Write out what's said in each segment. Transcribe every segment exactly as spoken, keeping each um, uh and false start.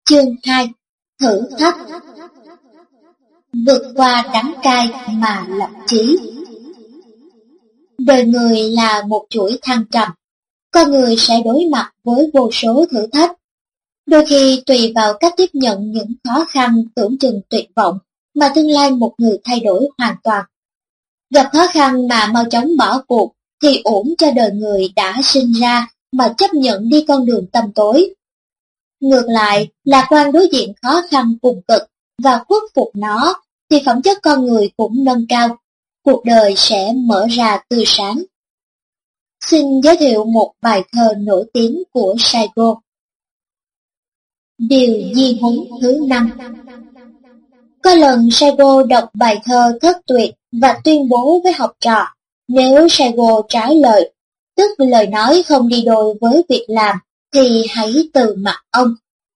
Chương hai. Thử thách. Vượt qua đắng cay mà lập chí. Đời người là một chuỗi thăng trầm. Con người sẽ đối mặt với vô số thử thách. Đôi khi tùy vào cách tiếp nhận những khó khăn tưởng chừng tuyệt vọng mà tương lai một người thay đổi hoàn toàn. Gặp khó khăn mà mau chóng bỏ cuộc thì uổng cho đời người đã sinh ra mà chấp nhận đi con đường tăm tối. Ngược lại, lạc quan đối diện khó khăn cùng cực và khuất phục nó thì phẩm chất con người cũng nâng cao, cuộc đời sẽ mở ra tươi sáng. Xin giới thiệu một bài thơ nổi tiếng của Saigo. Điều di huấn thứ năm. Có lần Saigo đọc bài thơ thất tuyệt và tuyên bố với học trò, nếu Saigo trái lời, tức lời nói không đi đôi với việc làm, thì hãy từ mặt ông.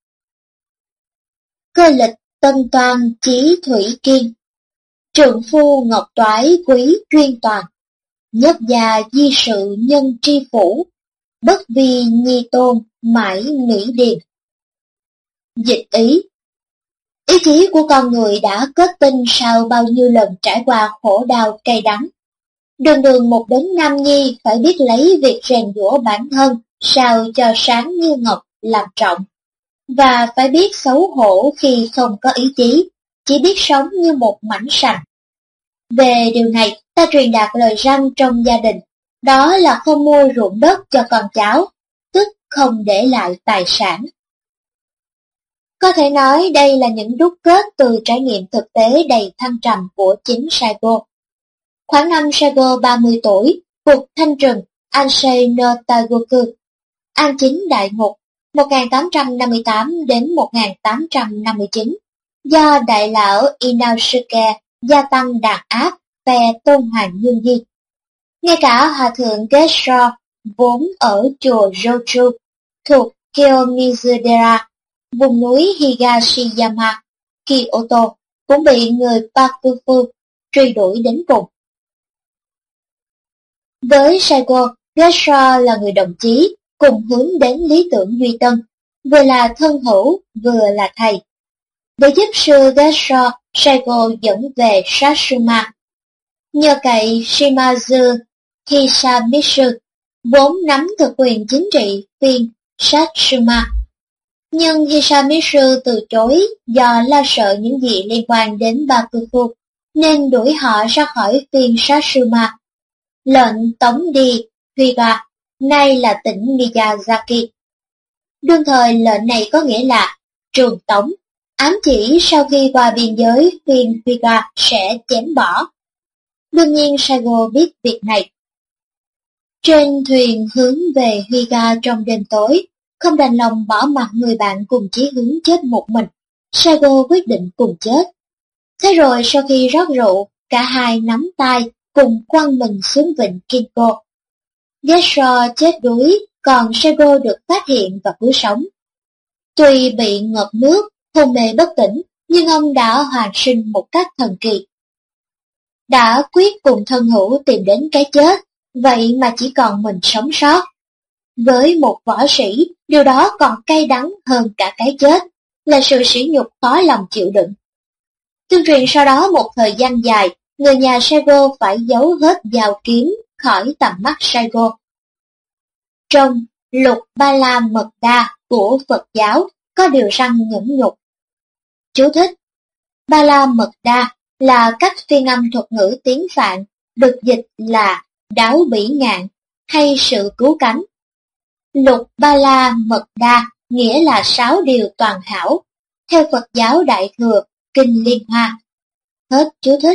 Cơ lịch tân toan chí thủy kiên, trượng phu ngọc toái quý chuyên toàn, nhất gia di sự nhân tri phủ, bất vi nhi tôn mãi mỹ điền. Dịch ý. Ý chí của con người đã kết tinh sau bao nhiêu lần trải qua khổ đau cay đắng. Đường đường một đấng nam nhi phải biết lấy việc rèn giũa bản thân sao cho sáng như ngọc làm trọng, và phải biết xấu hổ khi không có ý chí, chỉ biết sống như một mảnh sành. Về điều này, ta truyền đạt lời răn trong gia đình, đó là không mua ruộng đất cho con cháu, tức không để lại tài sản. Có thể nói đây là những đúc kết từ trải nghiệm thực tế đầy thăng trầm của chính Saigo. Khoảng năm Saigo ba mươi tuổi, cuộc thanh trừng Ansei no Tagoku, An Chính Đại Ngục, một nghìn tám trăm năm mươi tám đến một nghìn tám trăm năm mươi chín, do đại lão Inosuke gia tăng đàn áp phe Tôn Hoàng Dương Di. Ngay cả hòa thượng Gesho vốn ở chùa Joju thuộc Kiyomizu-dera, vùng núi Higashiyama, Kyoto, cũng bị người Bakufu truy đuổi đến cùng. Với Saigo, Gesho là người đồng chí, cùng hướng đến lý tưởng duy tân, vừa là thân hữu, vừa là thầy. Để giúp sư Gesho, Saigo dẫn về Satsuma. Nhờ cậy Shimazu Hisamitsu, vốn nắm thực quyền chính trị phiên Satsuma. Nhưng Hisamitsu từ chối do lo sợ những gì liên quan đến Bakufu, nên đuổi họ ra khỏi phiên Satsuma. Lệnh tống đi Higa, nay là tỉnh Miyazaki. Đương thời lệnh này có nghĩa là trường tống, ám chỉ sau khi qua biên giới phiên Higa sẽ chém bỏ. Đương nhiên Saigo biết việc này. Trên thuyền hướng về Higa trong đêm tối, không đành lòng bỏ mặc người bạn cùng chí hướng chết một mình, Saigo quyết định cùng chết. Thế rồi sau khi rót rượu, cả hai nắm tay cùng quăng mình xuống vịnh Kinko. Gesho chết đuối, còn Saigo được phát hiện và cứu sống. Tuy bị ngợp nước, hôn mê bất tỉnh, nhưng ông đã hoàn sinh một cách thần kỳ. Đã quyết cùng thân hữu tìm đến cái chết, vậy mà chỉ còn mình sống sót. Với một võ sĩ, điều đó còn cay đắng hơn cả cái chết, là sự sỉ nhục khó lòng chịu đựng. Tương truyền sau đó một thời gian dài, người nhà Saigo phải giấu hết dao kiếm khỏi tầm mắt Saigo. Trong Lục Ba La Mật Đa của Phật giáo có điều răn nhẫn nhục. Chú thích: Ba La Mật Đa là cách phiên âm thuật ngữ tiếng Phạn, được dịch là đáo bỉ ngạn hay sự cứu cánh. Lục Ba La Mật Đa nghĩa là sáu điều toàn hảo, theo Phật giáo Đại Thừa, Kinh Liên Hoa. Hết chú thích.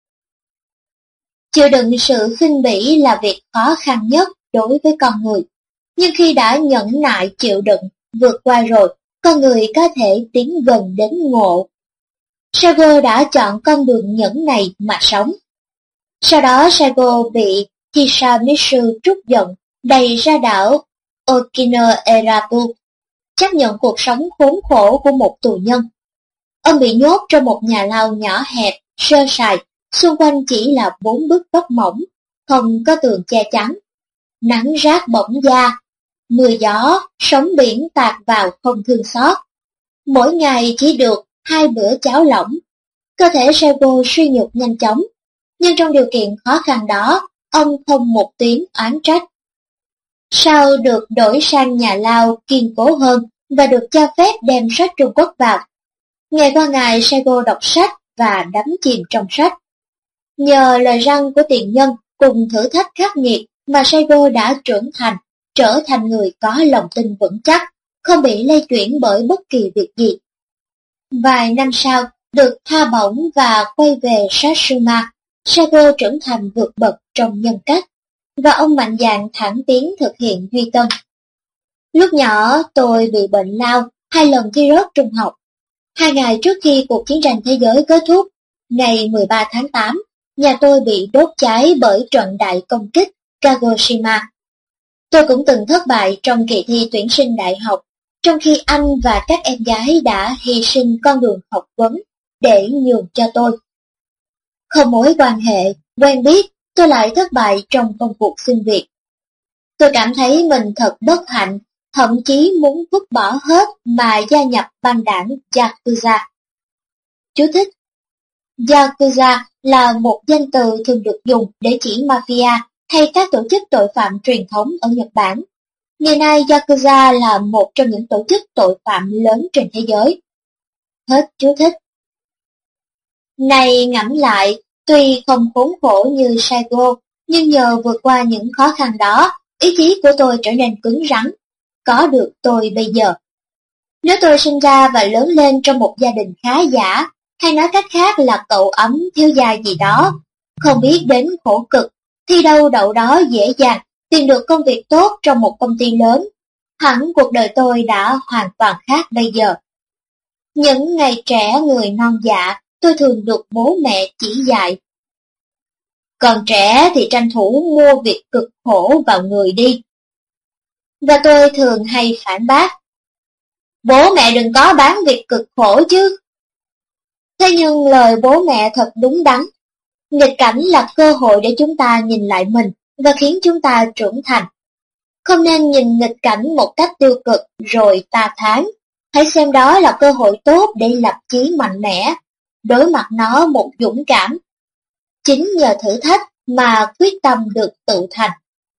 Chịu đựng sự khinh bỉ là việc khó khăn nhất đối với con người, nhưng khi đã nhẫn nại chịu đựng, vượt qua rồi, con người có thể tiến gần đến ngộ. Saigo đã chọn con đường nhẫn này mà sống. Sau đó Saigo bị Hisamitsu trút giận, đày ra đảo Okinoerabu, chấp nhận cuộc sống khốn khổ của một tù nhân. Ông bị nhốt trong một nhà lao nhỏ hẹp, sơ sài, xung quanh chỉ là bốn bức vách mỏng, không có tường che chắn. Nắng rát bỏng da, mưa gió, sóng biển tạt vào không thương xót. Mỗi ngày chỉ được hai bữa cháo lỏng. Cơ thể Saigo suy nhược nhanh chóng, nhưng trong điều kiện khó khăn đó, ông không một tiếng oán trách. Sau được đổi sang nhà lao kiên cố hơn và được cho phép đem sách Trung Quốc vào. Ngày qua ngày Saigo đọc sách và đắm chìm trong sách. Nhờ lời răn của tiền nhân cùng thử thách khắc nghiệt mà Saigo đã trưởng thành, trở thành người có lòng tin vững chắc, không bị lay chuyển bởi bất kỳ việc gì. Vài năm sau, được tha bổng và quay về Satsuma, Saigo trưởng thành vượt bậc trong nhân cách, và ông mạnh dạn thẳng tiến thực hiện duy tân. Lúc nhỏ tôi bị bệnh lao, hai lần thi rớt trung học. Hai ngày trước khi cuộc chiến tranh thế giới kết thúc, ngày mười ba tháng tám, nhà tôi bị đốt cháy bởi trận đại công kích Kagoshima. Tôi cũng từng thất bại trong kỳ thi tuyển sinh đại học, trong khi anh và các em gái đã hy sinh con đường học vấn để nhường cho tôi. Không mối quan hệ, quen biết, tôi lại thất bại trong công cuộc xin việc. Tôi cảm thấy mình thật bất hạnh, thậm chí muốn vứt bỏ hết mà gia nhập băng đảng Yakuza. Chú thích: Yakuza là một danh từ thường được dùng để chỉ mafia hay các tổ chức tội phạm truyền thống ở Nhật Bản. Ngày nay Yakuza là một trong những tổ chức tội phạm lớn trên thế giới. Hết chú thích. Này ngẫm lại, tuy không khốn khổ như Saigo, nhưng nhờ vượt qua những khó khăn đó, ý chí của tôi trở nên cứng rắn, có được tôi bây giờ. Nếu tôi sinh ra và lớn lên trong một gia đình khá giả, hay nói cách khác là cậu ấm thiếu gia gì đó, không biết đến khổ cực, thi đâu đậu đó dễ dàng, tìm được công việc tốt trong một công ty lớn, hẳn cuộc đời tôi đã hoàn toàn khác bây giờ. Những ngày trẻ người non dạ, tôi thường được bố mẹ chỉ dạy. Còn trẻ thì tranh thủ mua việc cực khổ vào người đi. Và tôi thường hay phản bác: bố mẹ đừng có bán việc cực khổ chứ. Thế nhưng lời bố mẹ thật đúng đắn. Nghịch cảnh là cơ hội để chúng ta nhìn lại mình và khiến chúng ta trưởng thành. Không nên nhìn nghịch cảnh một cách tiêu cực rồi ta thán. Hãy xem đó là cơ hội tốt để lập chí mạnh mẽ, đối mặt nó một dũng cảm. Chính nhờ thử thách mà quyết tâm được tự thành.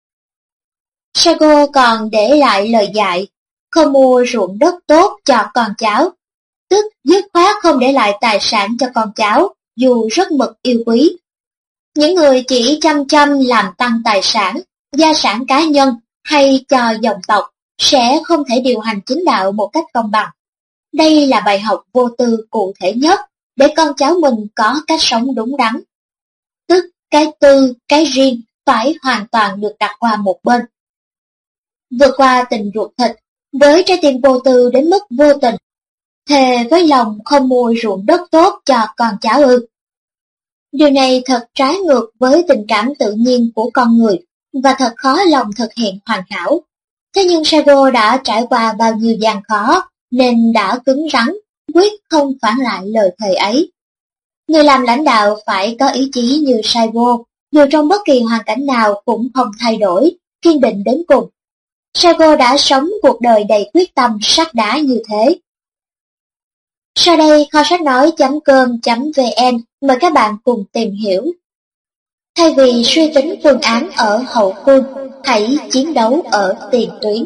Saigo còn để lại lời dạy: không mua ruộng đất tốt cho con cháu, tức dứt khoát không để lại tài sản cho con cháu, dù rất mực yêu quý. Những người chỉ chăm chăm làm tăng tài sản, gia sản cá nhân hay cho dòng tộc sẽ không thể điều hành chính đạo một cách công bằng. Đây là bài học vô tư cụ thể nhất để con cháu mình có cách sống đúng đắn. Tức cái tư, cái riêng phải hoàn toàn được đặt qua một bên. Vượt qua tình ruột thịt, với trái tim vô tư đến mức vô tình, thề với lòng không mua ruộng đất tốt cho con cháu ư. Điều này thật trái ngược với tình cảm tự nhiên của con người, và thật khó lòng thực hiện hoàn hảo. Thế nhưng Saigo đã trải qua bao nhiêu gian khó, nên đã cứng rắn, quyết không phản lại lời thề ấy. Người làm lãnh đạo phải có ý chí như Saigo, dù trong bất kỳ hoàn cảnh nào cũng không thay đổi, kiên định đến cùng. Saigo đã sống cuộc đời đầy quyết tâm sắt đá như thế. Sau đây kho sách nói.com.vn mời các bạn cùng tìm hiểu. Thay vì suy tính phương án ở hậu phương, hãy chiến đấu ở tiền tuyến.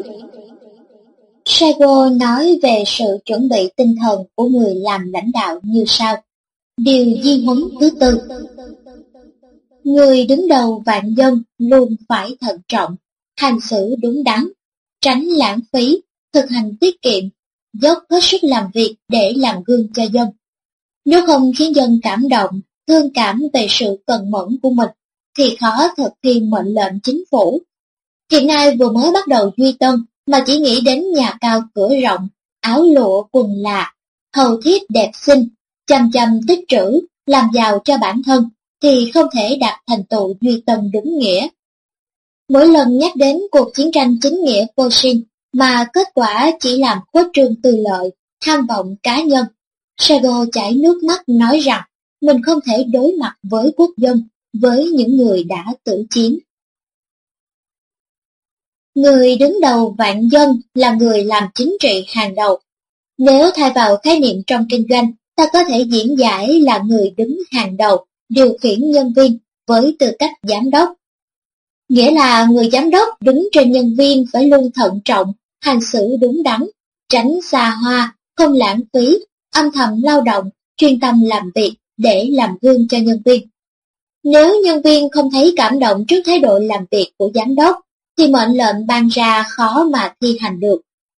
Saigo nói về sự chuẩn bị tinh thần của người làm lãnh đạo như sau. Điều di huấn thứ tư: người đứng đầu vạn dân luôn phải thận trọng, hành xử đúng đắn, tránh lãng phí, thực hành tiết kiệm, dốc hết sức làm việc để làm gương cho dân. Nếu không khiến dân cảm động, thương cảm về sự cần mẫn của mình, thì khó thực thi mệnh lệnh chính phủ. Hiện nay vừa mới bắt đầu duy tân mà chỉ nghĩ đến nhà cao cửa rộng, áo lụa quần lạ, hầu thiếp đẹp xinh, chăm chăm tích trữ, làm giàu cho bản thân, thì không thể đạt thành tựu duy tân đúng nghĩa. Mỗi lần nhắc đến cuộc chiến tranh chính nghĩa Koshin mà kết quả chỉ làm khuếch trương tư lợi, tham vọng cá nhân, Saigo chảy nước mắt nói rằng mình không thể đối mặt với quốc dân, với những người đã tử chiến. Người đứng đầu vạn dân là người làm chính trị hàng đầu. Nếu thay vào khái niệm trong kinh doanh, ta có thể diễn giải là người đứng hàng đầu, điều khiển nhân viên với tư cách giám đốc. Nghĩa là người giám đốc đứng trên nhân viên phải luôn thận trọng, hành xử đúng đắn, tránh xa hoa, không lãng phí, âm thầm lao động, chuyên tâm làm việc để làm gương cho nhân viên. Nếu nhân viên không thấy cảm động trước thái độ làm việc của giám đốc, thì mệnh lệnh ban ra khó mà thi hành được.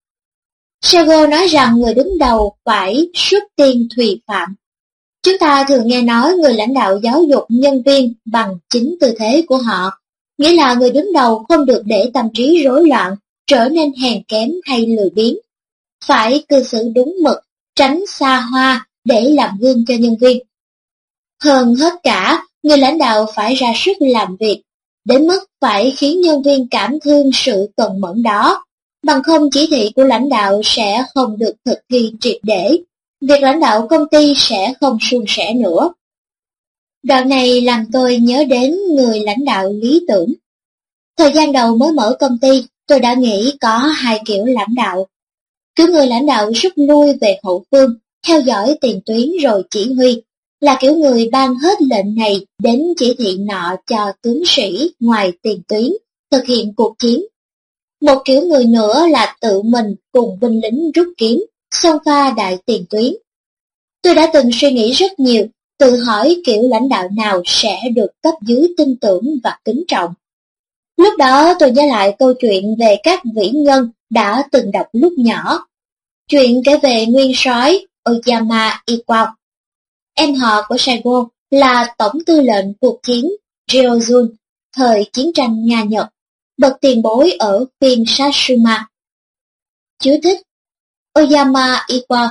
Sego nói rằng người đứng đầu phải xuất tiên thùy phạm. Chúng ta thường nghe nói người lãnh đạo giáo dục nhân viên bằng chính tư thế của họ, nghĩa là người đứng đầu không được để tâm trí rối loạn, trở nên hèn kém hay lười biếng. Phải cư xử đúng mực, tránh xa hoa để làm gương cho nhân viên. Hơn hết cả, người lãnh đạo phải ra sức làm việc, đến mức phải khiến nhân viên cảm thương sự cần mẫn đó. Bằng không chỉ thị của lãnh đạo sẽ không được thực thi triệt để, việc lãnh đạo công ty sẽ không suôn sẻ nữa. Đoạn này làm tôi nhớ đến người lãnh đạo lý tưởng. Thời gian đầu mới mở công ty, tôi đã nghĩ có hai kiểu lãnh đạo. Kiểu người lãnh đạo rút lui về hậu phương, theo dõi tiền tuyến rồi chỉ huy, là kiểu người ban hết lệnh này đến chỉ thị nọ cho tướng sĩ ngoài tiền tuyến, thực hiện cuộc chiến. Một kiểu người nữa là tự mình cùng binh lính rút kiếm, xông pha đại tiền tuyến. Tôi đã từng suy nghĩ rất nhiều, tự hỏi kiểu lãnh đạo nào sẽ được cấp dưới tin tưởng và kính trọng. Lúc đó tôi nhớ lại câu chuyện về các vĩ nhân đã từng đọc lúc nhỏ. Chuyện kể về nguyên soái Oyama Iwao. Em họ của Saigo là tổng tư lệnh cuộc chiến Ryojun thời chiến tranh Nga-Nhật, bậc tiền bối ở phiên Satsuma. Chú thích: Oyama Iwao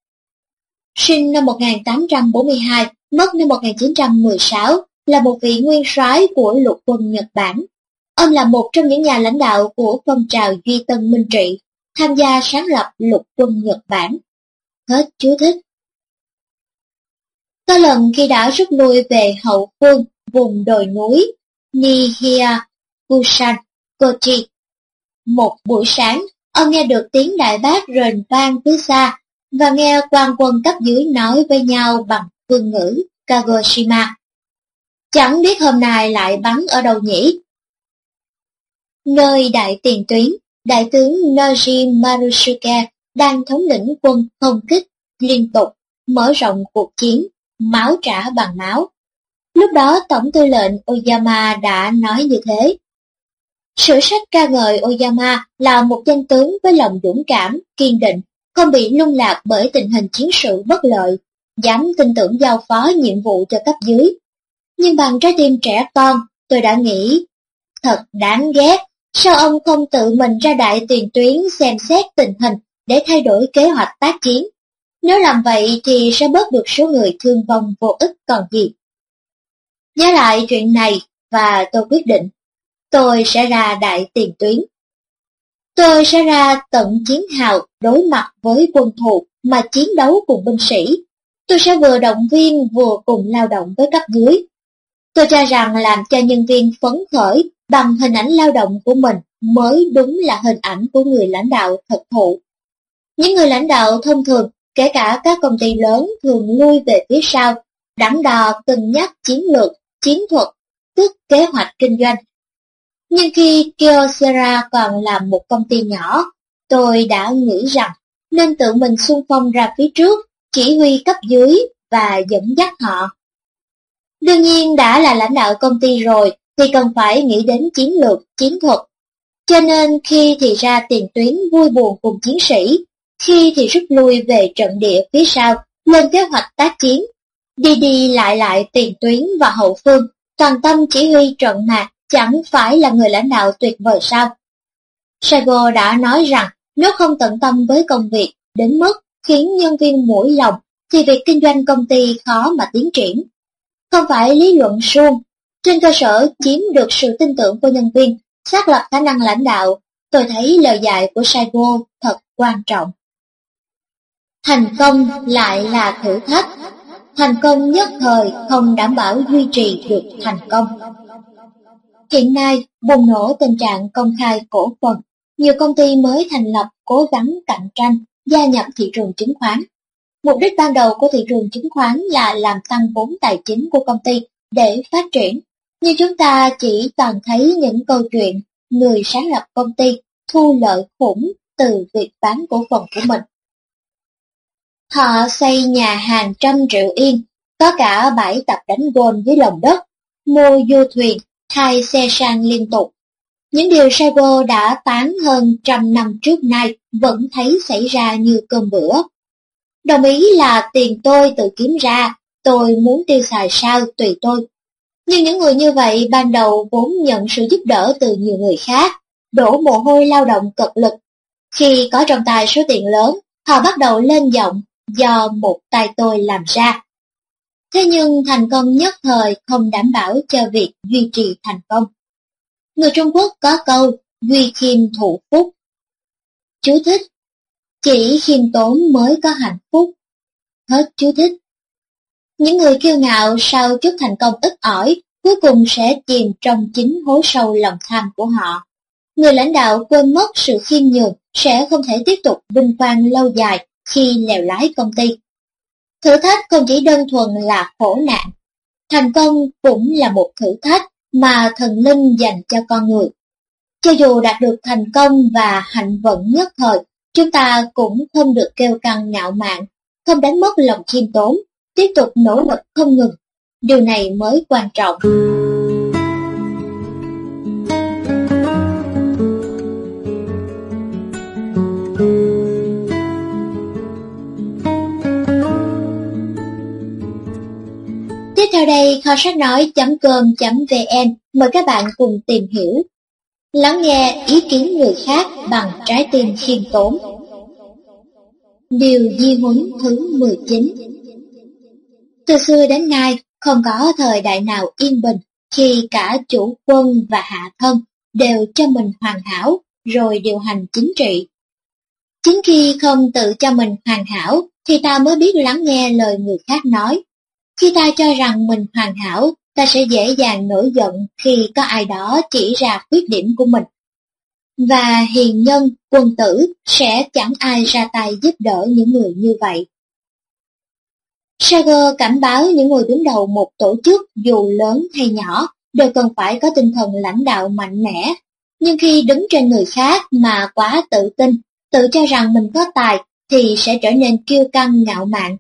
sinh năm một nghìn tám trăm bốn mươi hai, mất năm một nghìn chín trăm mười sáu, là một vị nguyên soái của lục quân Nhật Bản. Ông là một trong những nhà lãnh đạo của phong trào Duy Tân Minh Trị, tham gia sáng lập lục quân Nhật Bản. Hết chú thích. Có lần khi đã rút lui về hậu phương vùng đồi núi Nihia-Kusan, Kochi, một buổi sáng, ông nghe được tiếng đại bác rền vang phía xa và nghe quan quân cấp dưới nói với nhau bằng phương ngữ Kagoshima. Chẳng biết hôm nay lại bắn ở đâu nhỉ? Nơi đại tiền tuyến, đại tướng Noji Marusuke đang thống lĩnh quân không kích liên tục, mở rộng cuộc chiến, máu trả bằng máu. Lúc đó Tổng tư lệnh Oyama đã nói như thế. Sử sách ca ngợi Oyama là một danh tướng với lòng dũng cảm, kiên định, không bị lung lạc bởi tình hình chiến sự bất lợi, dám tin tưởng giao phó nhiệm vụ cho cấp dưới. Nhưng bằng trái tim trẻ con, tôi đã nghĩ, thật đáng ghét, sao ông không tự mình ra đại tiền tuyến xem xét tình hình để thay đổi kế hoạch tác chiến? Nếu làm vậy thì sẽ bớt được số người thương vong vô ích còn gì. Nhớ lại chuyện này và tôi quyết định, tôi sẽ ra đại tiền tuyến. Tôi sẽ ra tận chiến hào đối mặt với quân thù mà chiến đấu cùng binh sĩ. Tôi sẽ vừa động viên vừa cùng lao động với cấp dưới. Tôi cho rằng làm cho nhân viên phấn khởi bằng hình ảnh lao động của mình mới đúng là hình ảnh của người lãnh đạo thực thụ. Những người lãnh đạo thông thường, kể cả các công ty lớn, thường lui về phía sau, đắn đo cân nhắc chiến lược, chiến thuật, tức kế hoạch kinh doanh. Nhưng khi Kyocera còn là một công ty nhỏ, tôi đã nghĩ rằng nên tự mình xung phong ra phía trước, chỉ huy cấp dưới và dẫn dắt họ. Đương nhiên đã là lãnh đạo công ty rồi thì cần phải nghĩ đến chiến lược, chiến thuật. Cho nên khi thì ra tiền tuyến vui buồn cùng chiến sĩ, khi thì rút lui về trận địa phía sau, lên kế hoạch tác chiến, đi đi lại lại tiền tuyến và hậu phương, toàn tâm chỉ huy trận mạc, chẳng phải là người lãnh đạo tuyệt vời sao? Saigo đã nói rằng nếu không tận tâm với công việc đến mức khiến nhân viên mũi lòng thì việc kinh doanh công ty khó mà tiến triển. Không phải lý luận suông, trên cơ sở chiếm được sự tin tưởng của nhân viên, xác lập khả năng lãnh đạo, tôi thấy lời dạy của Saigo thật quan trọng. Thành công lại là thử thách. Thành công nhất thời không đảm bảo duy trì được thành công. Hiện nay, bùng nổ tình trạng công khai cổ phần, nhiều công ty mới thành lập cố gắng cạnh tranh, gia nhập thị trường chứng khoán. Mục đích ban đầu của thị trường chứng khoán là làm tăng vốn tài chính của công ty để phát triển, nhưng chúng ta chỉ toàn thấy những câu chuyện người sáng lập công ty thu lợi khủng từ việc bán cổ phần của mình. Họ xây nhà hàng trăm triệu yên, có cả bãi tập đánh golf dưới lòng đất, mua du thuyền, thay xe sang liên tục. Những điều Saigo đã tán hơn trăm năm trước nay vẫn thấy xảy ra như cơm bữa. Đồng ý là tiền tôi tự kiếm ra, tôi muốn tiêu xài sao tùy tôi. Nhưng những người như vậy ban đầu vốn nhận sự giúp đỡ từ nhiều người khác, đổ mồ hôi lao động cực lực. Khi có trong tay số tiền lớn, họ bắt đầu lên giọng do một tay tôi làm ra. Thế nhưng thành công nhất thời không đảm bảo cho việc duy trì thành công. Người Trung Quốc có câu duy khiêm thụ phúc. Chú thích: chỉ khiêm tốn mới có hạnh phúc. Hết chú thích. Những người kiêu ngạo sau chút thành công ít ỏi cuối cùng sẽ chìm trong chính hố sâu lòng tham của họ. Người lãnh đạo quên mất sự khiêm nhường sẽ không thể tiếp tục vinh quang lâu dài khi lèo lái công ty. Thử thách không chỉ đơn thuần là khổ nạn, thành công cũng là một thử thách mà thần linh dành cho con người. Cho dù đạt được thành công và hạnh vận nhất thời, chúng ta cũng không được kêu căng ngạo mạn, không đánh mất lòng khiêm tốn, tiếp tục nỗ lực không ngừng. Điều này mới quan trọng. Tiếp theo đây, kho sách nói chấm com chấm vn mời các bạn cùng tìm hiểu. Lắng nghe ý kiến người khác bằng trái tim khiêm tốn. Điều di huấn thứ mười chín. Từ xưa đến nay, không có thời đại nào yên bình khi cả chủ quân và hạ thân đều cho mình hoàn hảo rồi điều hành chính trị. Chính khi không tự cho mình hoàn hảo thì ta mới biết lắng nghe lời người khác nói. Khi ta cho rằng mình hoàn hảo, ta sẽ dễ dàng nổi giận khi có ai đó chỉ ra khuyết điểm của mình. Và hiền nhân, quân tử sẽ chẳng ai ra tay giúp đỡ những người như vậy. Sager cảnh báo những người đứng đầu một tổ chức dù lớn hay nhỏ đều cần phải có tinh thần lãnh đạo mạnh mẽ. Nhưng khi đứng trên người khác mà quá tự tin, tự cho rằng mình có tài thì sẽ trở nên kiêu căng ngạo mạn.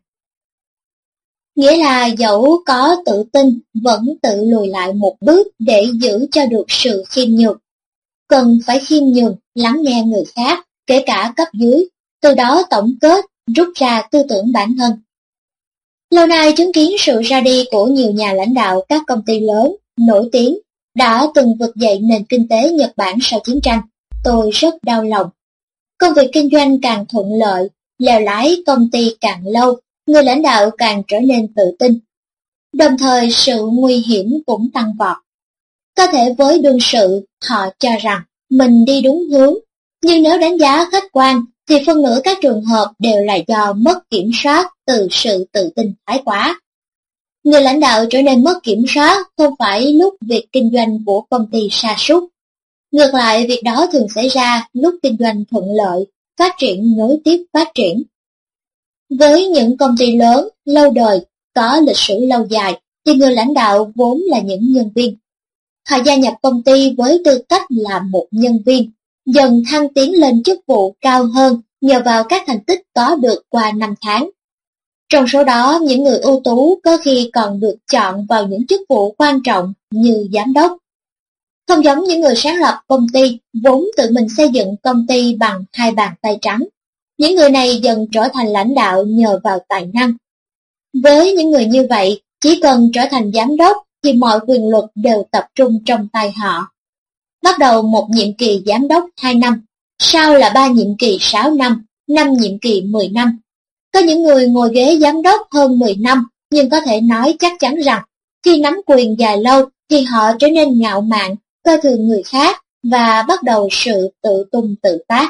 Nghĩa là dẫu có tự tin vẫn tự lùi lại một bước để giữ cho được sự khiêm nhường. Cần phải khiêm nhường, lắng nghe người khác, kể cả cấp dưới, từ đó tổng kết, rút ra tư tưởng bản thân. Lâu nay chứng kiến sự ra đi của nhiều nhà lãnh đạo các công ty lớn, nổi tiếng, đã từng vực dậy nền kinh tế Nhật Bản sau chiến tranh, tôi rất đau lòng. Công việc kinh doanh càng thuận lợi, lèo lái công ty càng lâu, người lãnh đạo càng trở nên tự tin. Đồng thời sự nguy hiểm cũng tăng vọt. Có thể với đương sự, họ cho rằng mình đi đúng hướng, nhưng nếu đánh giá khách quan, thì phân nửa các trường hợp đều là do mất kiểm soát từ sự tự tin thái quá. Người lãnh đạo trở nên mất kiểm soát không phải lúc việc kinh doanh của công ty sa sút. Ngược lại, việc đó thường xảy ra lúc kinh doanh thuận lợi, phát triển nối tiếp phát triển. Với những công ty lớn, lâu đời, có lịch sử lâu dài, thì người lãnh đạo vốn là những nhân viên. Họ gia nhập công ty với tư cách là một nhân viên, dần thăng tiến lên chức vụ cao hơn nhờ vào các thành tích có được qua năm tháng. Trong số đó, những người ưu tú có khi còn được chọn vào những chức vụ quan trọng như giám đốc. Không giống những người sáng lập công ty, vốn tự mình xây dựng công ty bằng hai bàn tay trắng. Những người này dần trở thành lãnh đạo nhờ vào tài năng. Với những người như vậy, chỉ cần trở thành giám đốc thì mọi quyền lực đều tập trung trong tay họ. Bắt đầu một nhiệm kỳ giám đốc hai năm, sau là ba nhiệm kỳ sáu năm, năm nhiệm kỳ mười năm. Có những người ngồi ghế giám đốc hơn mười năm, nhưng có thể nói chắc chắn rằng khi nắm quyền dài lâu thì họ trở nên ngạo mạn, coi thường người khác và bắt đầu sự tự tung tự tác.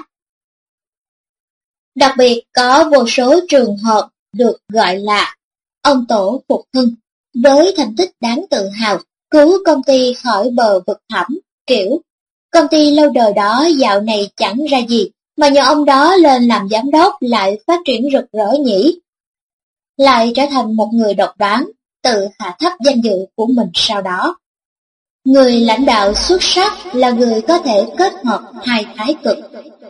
Đặc biệt có vô số trường hợp được gọi là ông tổ phục hưng, với thành tích đáng tự hào, cứu công ty khỏi bờ vực thẳm, kiểu công ty lâu đời đó dạo này chẳng ra gì, mà nhờ ông đó lên làm giám đốc lại phát triển rực rỡ nhỉ? Lại trở thành một người độc đoán, tự hạ thấp danh dự của mình sau đó. Người lãnh đạo xuất sắc là người có thể kết hợp hai thái cực.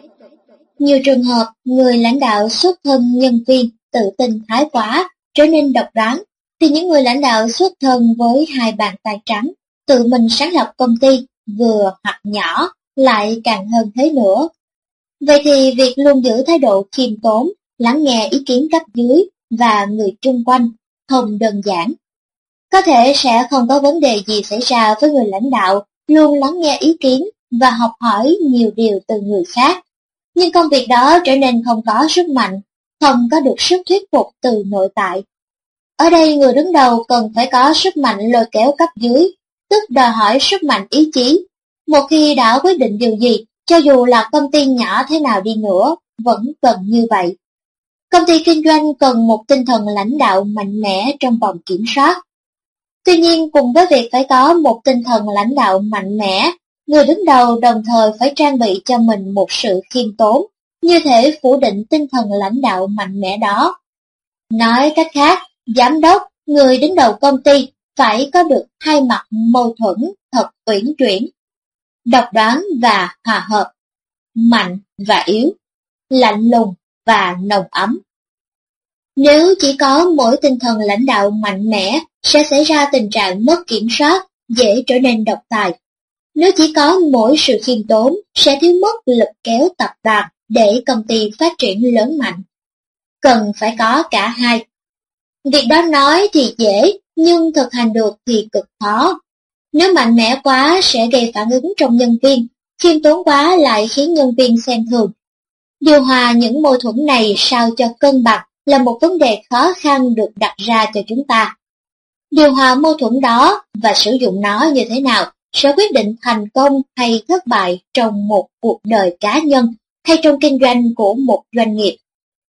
Nhiều trường hợp, người lãnh đạo xuất thân nhân viên tự tin thái quá, trở nên độc đoán, thì những người lãnh đạo xuất thân với hai bàn tay trắng, tự mình sáng lập công ty, vừa hoặc nhỏ, lại càng hơn thế nữa. Vậy thì việc luôn giữ thái độ khiêm tốn, lắng nghe ý kiến cấp dưới và người chung quanh không đơn giản. Có thể sẽ không có vấn đề gì xảy ra với người lãnh đạo luôn lắng nghe ý kiến và học hỏi nhiều điều từ người khác. Nhưng công việc đó trở nên không có sức mạnh, không có được sức thuyết phục từ nội tại. Ở đây người đứng đầu cần phải có sức mạnh lôi kéo cấp dưới, tức đòi hỏi sức mạnh ý chí. Một khi đã quyết định điều gì, cho dù là công ty nhỏ thế nào đi nữa, vẫn cần như vậy. Công ty kinh doanh cần một tinh thần lãnh đạo mạnh mẽ trong vòng kiểm soát. Tuy nhiên, cùng với việc phải có một tinh thần lãnh đạo mạnh mẽ, người đứng đầu đồng thời phải trang bị cho mình một sự khiêm tốn, như thể phủ định tinh thần lãnh đạo mạnh mẽ đó. Nói cách khác, giám đốc, người đứng đầu công ty phải có được hai mặt mâu thuẫn thật uyển chuyển, độc đoán và hòa hợp, mạnh và yếu, lạnh lùng và nồng ấm. Nếu chỉ có mỗi tinh thần lãnh đạo mạnh mẽ, sẽ xảy ra tình trạng mất kiểm soát, dễ trở nên độc tài. Nếu chỉ có mỗi sự khiêm tốn, sẽ thiếu mất lực kéo tập đoàn để công ty phát triển lớn mạnh. Cần phải có cả hai. Việc đó nói thì dễ, nhưng thực hành được thì cực khó. Nếu mạnh mẽ quá sẽ gây phản ứng trong nhân viên, khiêm tốn quá lại khiến nhân viên xem thường. Điều hòa những mâu thuẫn này sao cho cân bằng là một vấn đề khó khăn được đặt ra cho chúng ta. Điều hòa mâu thuẫn đó và sử dụng nó như thế nào sẽ quyết định thành công hay thất bại trong một cuộc đời cá nhân hay trong kinh doanh của một doanh nghiệp.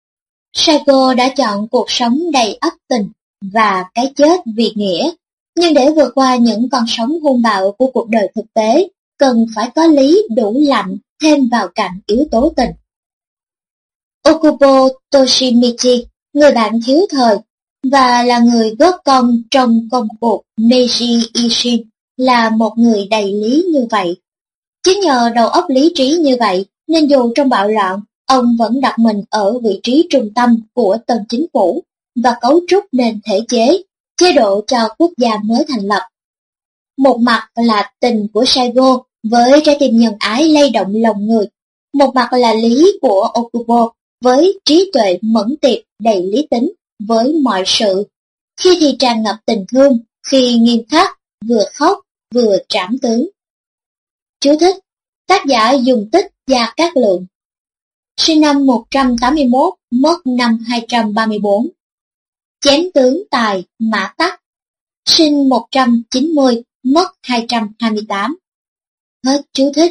Sago đã chọn cuộc sống đầy ắp tình và cái chết vì nghĩa, nhưng để vượt qua những con sóng hung bạo của cuộc đời thực tế, cần phải có lý đủ lạnh thêm vào cạnh yếu tố tình. Okubo Toshimichi, người bạn thiếu thời, và là người góp công trong công cuộc Meiji Ishin, là một người đầy lý như vậy. Chính nhờ đầu óc lý trí như vậy, nên dù trong bạo loạn, ông vẫn đặt mình ở vị trí trung tâm của tân chính phủ và cấu trúc nền thể chế, chế độ cho quốc gia mới thành lập. Một mặt là tình của Saigo với trái tim nhân ái lay động lòng người, một mặt là lý của Okubo với trí tuệ mẫn tiệp đầy lý tính với mọi sự, khi thì tràn ngập tình thương, khi nghiêm khắc, vừa khóc, vừa trảm tướng. Chú thích, tác giả dùng tích Gia Cát Lượng. Sinh năm một trăm tám mươi mốt, mất năm hai trăm ba mươi bốn. Chém tướng tài Mã Tắc. Sinh một trăm chín mươi, mất hai trăm hai mươi tám. Hết chú thích.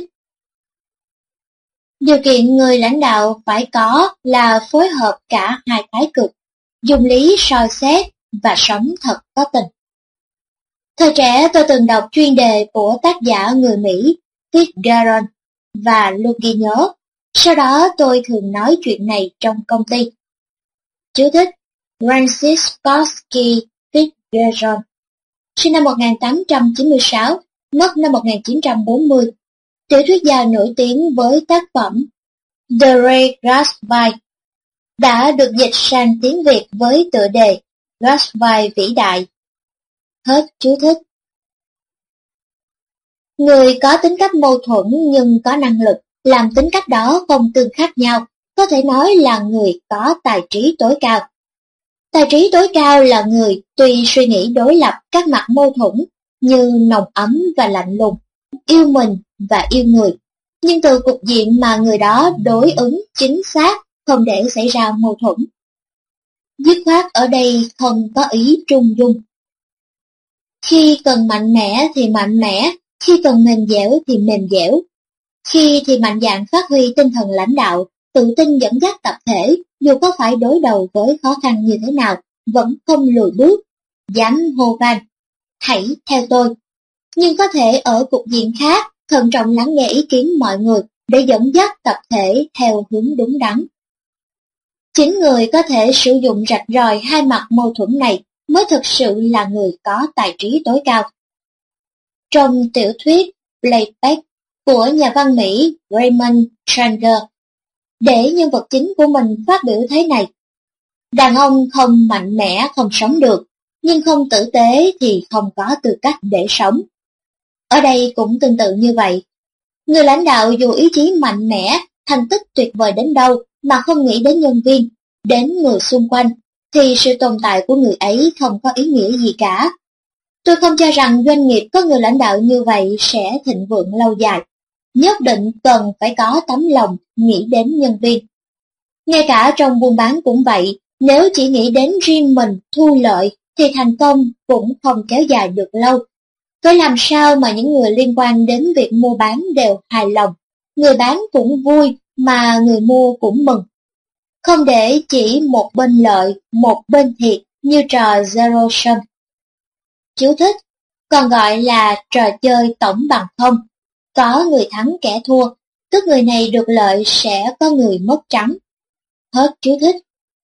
Điều kiện người lãnh đạo phải có là phối hợp cả hai thái cực, dùng lý soi xét và sống thật có tình. Thời trẻ tôi từng đọc chuyên đề của tác giả người Mỹ Fitzgerald và luôn ghi nhớ. Sau đó tôi thường nói chuyện này trong công ty. Chú thích, Francis Skorsky Fitzgerald, sinh năm một nghìn tám trăm chín mươi sáu, mất năm một nghìn chín trăm bốn mươi, tiểu thuyết gia nổi tiếng với tác phẩm The Great Gatsby, đã được dịch sang tiếng Việt với tựa đề Gatsby vĩ đại. Hết chú thích. Người có tính cách mâu thuẫn nhưng có năng lực làm tính cách đó không tương khác nhau, có thể nói là người có tài trí tối cao. Tài trí tối cao là người tuy suy nghĩ đối lập các mặt mâu thuẫn như nồng ấm và lạnh lùng, yêu mình và yêu người, nhưng từ cục diện mà người đó đối ứng chính xác, không để xảy ra mâu thuẫn. Dứt khoát ở đây không có ý trung dung. Khi cần mạnh mẽ thì mạnh mẽ, khi cần mềm dẻo thì mềm dẻo. Khi thì mạnh dạn phát huy tinh thần lãnh đạo, tự tin dẫn dắt tập thể, dù có phải đối đầu với khó khăn như thế nào, vẫn không lùi bước, dám hô vang, hãy theo tôi. Nhưng có thể ở cục diện khác, thận trọng lắng nghe ý kiến mọi người, để dẫn dắt tập thể theo hướng đúng đắn. Chính người có thể sử dụng rạch ròi hai mặt mâu thuẫn này mới thực sự là người có tài trí tối cao. Trong tiểu thuyết Playback của nhà văn Mỹ Raymond Chandler, để nhân vật chính của mình phát biểu thế này: đàn ông không mạnh mẽ không sống được, nhưng không tử tế thì không có tư cách để sống. Ở đây cũng tương tự như vậy. Người lãnh đạo dù ý chí mạnh mẽ, thành tích tuyệt vời đến đâu mà không nghĩ đến nhân viên, đến người xung quanh, thì sự tồn tại của người ấy không có ý nghĩa gì cả. Tôi không cho rằng doanh nghiệp có người lãnh đạo như vậy sẽ thịnh vượng lâu dài. Nhất định cần phải có tấm lòng nghĩ đến nhân viên. Ngay cả trong buôn bán cũng vậy, nếu chỉ nghĩ đến riêng mình thu lợi thì thành công cũng không kéo dài được lâu. Phải làm sao mà những người liên quan đến việc mua bán đều hài lòng, người bán cũng vui mà người mua cũng mừng. Không để chỉ một bên lợi, một bên thiệt như trò Zero Sum. Chú thích, còn gọi là trò chơi tổng bằng không. Có người thắng kẻ thua, tức người này được lợi sẽ có người mất trắng. Hết chú thích.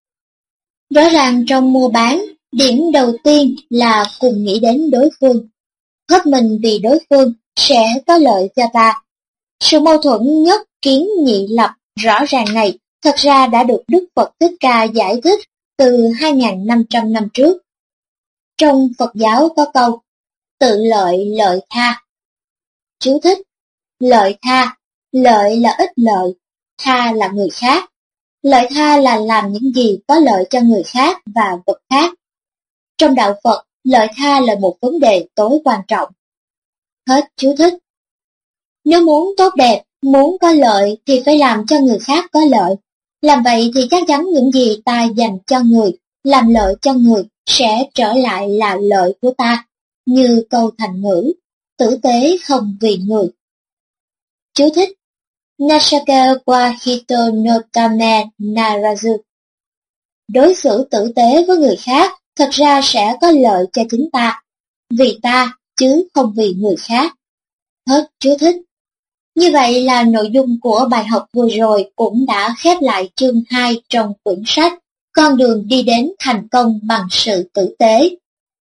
Rõ ràng trong mua bán, điểm đầu tiên là cùng nghĩ đến đối phương. Hết mình vì đối phương sẽ có lợi cho ta. Sự mâu thuẫn nhất kiến nhị lập rõ ràng này thật ra đã được Đức Phật Thích Ca giải thích từ hai nghìn năm trăm năm trước. Trong Phật giáo có câu, tự lợi lợi tha. Chú thích, lợi tha, lợi là ích lợi, tha là người khác. Lợi tha là làm những gì có lợi cho người khác và vật khác. Trong đạo Phật, lợi tha là một vấn đề tối quan trọng. Hết chú thích. Nếu muốn tốt đẹp, muốn có lợi thì phải làm cho người khác có lợi. Làm vậy thì chắc chắn những gì ta dành cho người, làm lợi cho người sẽ trở lại là lợi của ta, như câu thành ngữ, tử tế không vì người. Chú thích, Nasaka wa hito no tame narazu. Đối xử tử tế với người khác thật ra sẽ có lợi cho chính ta, vì ta chứ không vì người khác. Hết chú thích. Như vậy là nội dung của bài học vừa rồi cũng đã khép lại chương hai trong quyển sách Con đường đi đến thành công bằng sự tử tế.